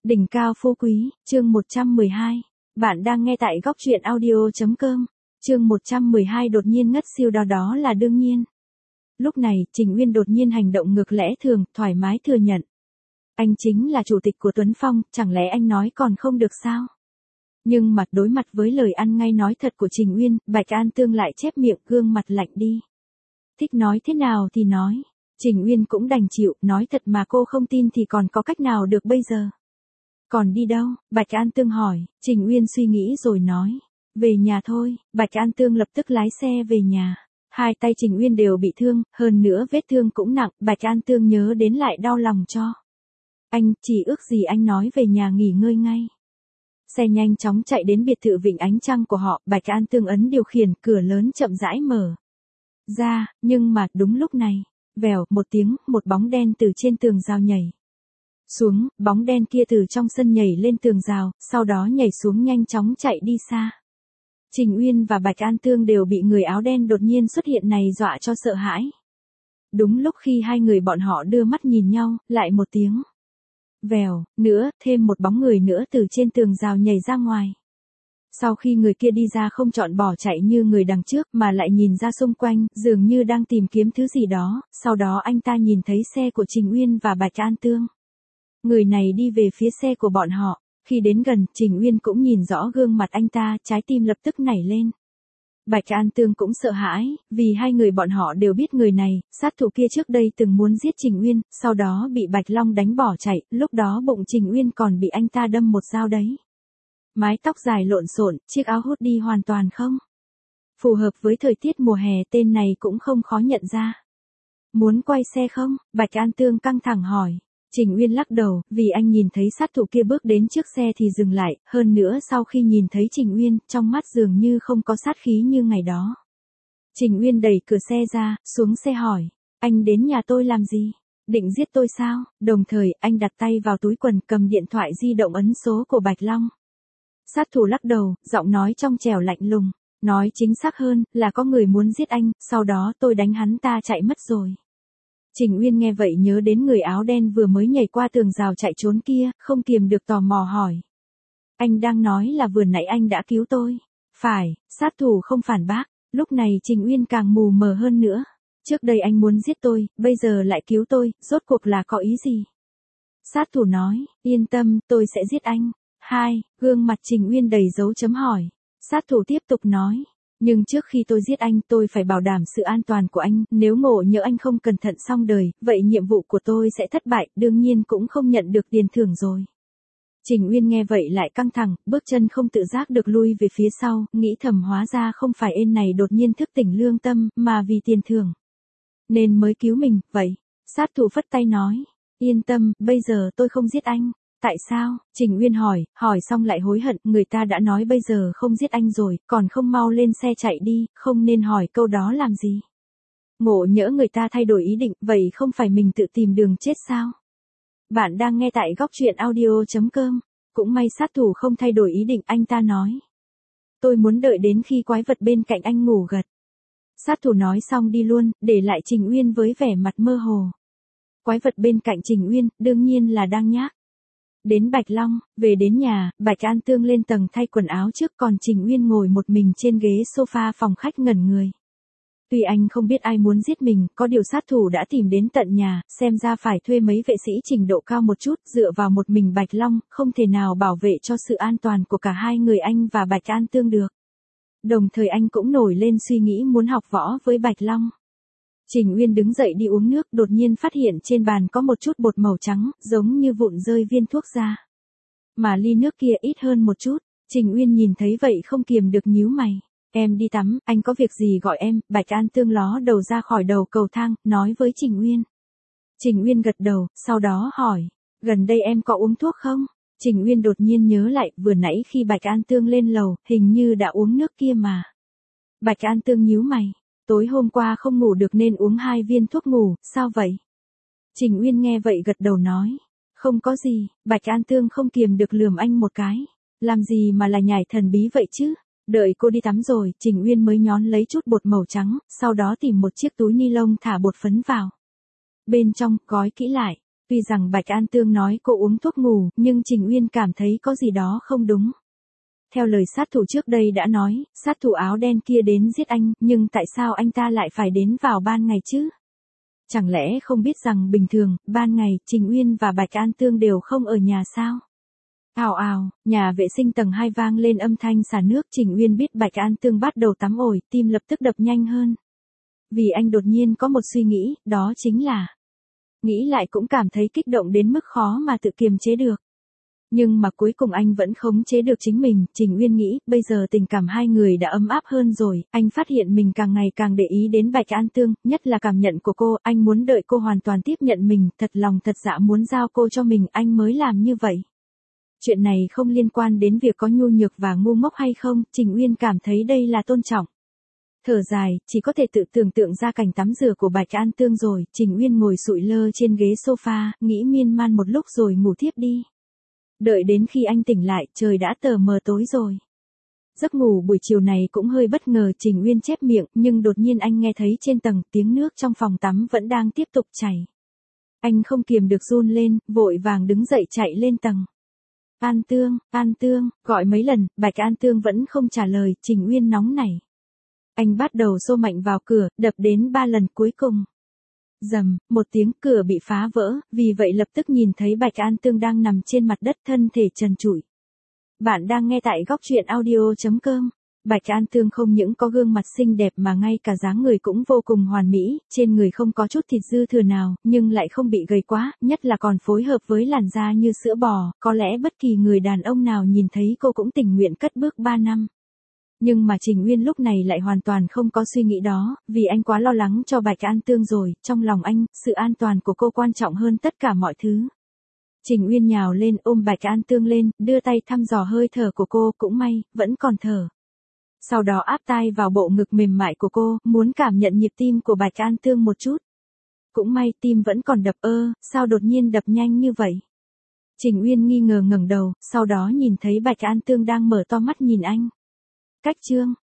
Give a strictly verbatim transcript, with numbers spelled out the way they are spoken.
Đỉnh cao phú quý, chương một trăm mười hai. Bạn đang nghe tại góc truyện audio.com. Chương một trăm mười hai đột nhiên ngất xỉu đó đó là đương nhiên. Lúc này, Trình Uyên đột nhiên hành động ngược lẽ thường, thoải mái thừa nhận. Anh chính là chủ tịch của Tuấn Phong, chẳng lẽ anh nói còn không được sao? Nhưng mặt đối mặt với lời ăn ngay nói thật của Trình Uyên, Bạch An Tương lại chép miệng, gương mặt lạnh đi. Thích nói thế nào thì nói. Trình Uyên cũng đành chịu, nói thật mà cô không tin thì còn có cách nào được bây giờ. Còn đi đâu? Bạch An Tương hỏi. Trình Uyên suy nghĩ rồi nói. Về nhà thôi. Bạch An Tương lập tức lái xe về nhà. Hai tay Trình Uyên đều bị thương, hơn nữa vết thương cũng nặng, Bạch An Tương nhớ đến lại đau lòng cho. Anh, chỉ ước gì anh nói về nhà nghỉ ngơi ngay. Xe nhanh chóng chạy đến biệt thự Vịnh Ánh Trăng của họ, Bạch An Tương ấn điều khiển, cửa lớn chậm rãi mở ra, nhưng mà đúng lúc này, vèo, một tiếng, một bóng đen từ trên tường rào nhảy xuống, bóng đen kia từ trong sân nhảy lên tường rào, sau đó nhảy xuống nhanh chóng chạy đi xa. Trình Uyên và Bạch An Tương đều bị người áo đen đột nhiên xuất hiện này dọa cho sợ hãi. Đúng lúc khi hai người bọn họ đưa mắt nhìn nhau, lại một tiếng vèo, nữa, thêm một bóng người nữa từ trên tường rào nhảy ra ngoài. Sau khi người kia đi ra không chọn bỏ chạy như người đằng trước mà lại nhìn ra xung quanh, dường như đang tìm kiếm thứ gì đó, sau đó anh ta nhìn thấy xe của Trình Uyên và Bạch An Tương. Người này đi về phía xe của bọn họ, khi đến gần, Trình Uyên cũng nhìn rõ gương mặt anh ta, trái tim lập tức nảy lên. Bạch An Tương cũng sợ hãi, vì hai người bọn họ đều biết người này, sát thủ kia trước đây từng muốn giết Trình Uyên, sau đó bị Bạch Long đánh bỏ chạy, lúc đó bụng Trình Uyên còn bị anh ta đâm một dao đấy. Mái tóc dài lộn xộn, chiếc áo hút đi hoàn toàn không phù hợp với thời tiết mùa hè, tên này cũng không khó nhận ra. Muốn quay xe không? Bạch An Tương căng thẳng hỏi. Trình Uyên lắc đầu, vì anh nhìn thấy sát thủ kia bước đến trước xe thì dừng lại, hơn nữa sau khi nhìn thấy Trình Uyên, trong mắt dường như không có sát khí như ngày đó. Trình Uyên đẩy cửa xe ra, xuống xe hỏi, anh đến nhà tôi làm gì? Định giết tôi sao? Đồng thời, anh đặt tay vào túi quần, cầm điện thoại di động ấn số của Bạch Long. Sát thủ lắc đầu, giọng nói trong trẻo lạnh lùng, nói chính xác hơn, là có người muốn giết anh, sau đó tôi đánh hắn ta chạy mất rồi. Trình Uyên nghe vậy nhớ đến người áo đen vừa mới nhảy qua tường rào chạy trốn kia, không kiềm được tò mò hỏi. Anh đang nói là vừa nãy anh đã cứu tôi. Phải, sát thủ không phản bác, lúc này Trình Uyên càng mù mờ hơn nữa. Trước đây anh muốn giết tôi, bây giờ lại cứu tôi, rốt cuộc là có ý gì? Sát thủ nói, yên tâm, tôi sẽ giết anh. Hai, gương mặt Trình Uyên đầy dấu chấm hỏi. Sát thủ tiếp tục nói. Nhưng trước khi tôi giết anh, tôi phải bảo đảm sự an toàn của anh, nếu ngộ nhỡ anh không cẩn thận xong đời, vậy nhiệm vụ của tôi sẽ thất bại, đương nhiên cũng không nhận được tiền thưởng rồi. Trình Uyên nghe vậy lại căng thẳng, bước chân không tự giác được lui về phía sau, nghĩ thầm hóa ra không phải ên này đột nhiên thức tỉnh lương tâm, mà vì tiền thưởng nên mới cứu mình, vậy. Sát thủ phất tay nói, yên tâm, bây giờ tôi không giết anh. Tại sao? Trình Uyên hỏi, hỏi xong lại hối hận, người ta đã nói bây giờ không giết anh rồi, còn không mau lên xe chạy đi, không nên hỏi câu đó làm gì. Ngộ nhỡ người ta thay đổi ý định, vậy không phải mình tự tìm đường chết sao? Bạn đang nghe tại góc truyện audio.com, cũng may sát thủ không thay đổi ý định, anh ta nói. Tôi muốn đợi đến khi quái vật bên cạnh anh ngủ gật. Sát thủ nói xong đi luôn, để lại Trình Uyên với vẻ mặt mơ hồ. Quái vật bên cạnh Trình Uyên, đương nhiên là đang nhác. Đến Bạch Long, về đến nhà, Bạch An Tương lên tầng thay quần áo trước, còn Trình Uyên ngồi một mình trên ghế sofa phòng khách ngẩn người. Tuy anh không biết ai muốn giết mình, có điều sát thủ đã tìm đến tận nhà, xem ra phải thuê mấy vệ sĩ trình độ cao một chút, dựa vào một mình Bạch Long, không thể nào bảo vệ cho sự an toàn của cả hai người anh và Bạch An Tương được. Đồng thời anh cũng nổi lên suy nghĩ muốn học võ với Bạch Long. Trình Uyên đứng dậy đi uống nước, đột nhiên phát hiện trên bàn có một chút bột màu trắng, giống như vụn rơi viên thuốc ra. Mà ly nước kia ít hơn một chút, Trình Uyên nhìn thấy vậy không kiềm được nhíu mày. Em đi tắm, anh có việc gì gọi em? Bạch An Tương ló đầu ra khỏi đầu cầu thang, nói với Trình Uyên. Trình Uyên gật đầu, sau đó hỏi, gần đây em có uống thuốc không? Trình Uyên đột nhiên nhớ lại, vừa nãy khi Bạch An Tương lên lầu, hình như đã uống nước kia mà. Bạch An Tương nhíu mày. Tối hôm qua không ngủ được nên uống hai viên thuốc ngủ, sao vậy? Trình Uyên nghe vậy gật đầu nói. Không có gì, Bạch An Tương không kiềm được lườm anh một cái. Làm gì mà là nhảy thần bí vậy chứ? Đợi cô đi tắm rồi, Trình Uyên mới nhón lấy chút bột màu trắng, sau đó tìm một chiếc túi ni lông thả bột phấn vào. Bên trong, gói kỹ lại. Tuy rằng Bạch An Tương nói cô uống thuốc ngủ, nhưng Trình Uyên cảm thấy có gì đó không đúng. Theo lời sát thủ trước đây đã nói, sát thủ áo đen kia đến giết anh, nhưng tại sao anh ta lại phải đến vào ban ngày chứ? Chẳng lẽ không biết rằng bình thường, ban ngày, Trình Uyên và Bạch An Tương đều không ở nhà sao? Ào ào, nhà vệ sinh tầng hai vang lên âm thanh xả nước. Trình Uyên biết Bạch An Tương bắt đầu tắm ổi, tim lập tức đập nhanh hơn. Vì anh đột nhiên có một suy nghĩ, đó chính là... Nghĩ lại cũng cảm thấy kích động đến mức khó mà tự kiềm chế được. Nhưng mà cuối cùng anh vẫn khống chế được chính mình. Trình Uyên nghĩ, bây giờ tình cảm hai người đã ấm áp hơn rồi. Anh phát hiện mình càng ngày càng để ý đến Bạch An Tương, nhất là cảm nhận của cô. Anh muốn đợi cô hoàn toàn tiếp nhận mình, thật lòng thật dạ muốn giao cô cho mình, anh mới làm như vậy. Chuyện này không liên quan đến việc có nhu nhược và ngu ngốc hay không, Trình Uyên cảm thấy đây là tôn trọng. Thở dài, chỉ có thể tự tưởng tượng ra cảnh tắm rửa của Bạch An Tương rồi. Trình Uyên ngồi sụi lơ trên ghế sofa, nghĩ miên man một lúc rồi ngủ thiếp đi. Đợi đến khi anh tỉnh lại, trời đã tờ mờ tối rồi. Giấc ngủ buổi chiều này cũng hơi bất ngờ, Trình Uyên chép miệng, nhưng đột nhiên anh nghe thấy trên tầng tiếng nước trong phòng tắm vẫn đang tiếp tục chảy. Anh không kiềm được run lên, vội vàng đứng dậy chạy lên tầng. An Tương, An Tương, gọi mấy lần, Bạch An Tương vẫn không trả lời. Trình Uyên nóng nảy. Anh bắt đầu xô mạnh vào cửa, đập đến ba lần cuối cùng. Rầm, một tiếng cửa bị phá vỡ, vì vậy lập tức nhìn thấy Bạch An Tương đang nằm trên mặt đất thân thể trần trụi. Bạn đang nghe tại góc truyện audio chấm com. Bạch An Tương không những có gương mặt xinh đẹp mà ngay cả dáng người cũng vô cùng hoàn mỹ, trên người không có chút thịt dư thừa nào, nhưng lại không bị gầy quá, nhất là còn phối hợp với làn da như sữa bò, có lẽ bất kỳ người đàn ông nào nhìn thấy cô cũng tình nguyện cất bước ba năm. Nhưng mà Trình Uyên lúc này lại hoàn toàn không có suy nghĩ đó, vì anh quá lo lắng cho Bạch An Tương rồi, trong lòng anh, sự an toàn của cô quan trọng hơn tất cả mọi thứ. Trình Uyên nhào lên ôm Bạch An Tương lên, đưa tay thăm dò hơi thở của cô, cũng may, vẫn còn thở. Sau đó áp tai vào bộ ngực mềm mại của cô, muốn cảm nhận nhịp tim của Bạch An Tương một chút. Cũng may tim vẫn còn đập ơ, sao đột nhiên đập nhanh như vậy? Trình Uyên nghi ngờ ngẩng đầu, sau đó nhìn thấy Bạch An Tương đang mở to mắt nhìn anh. Cách chương,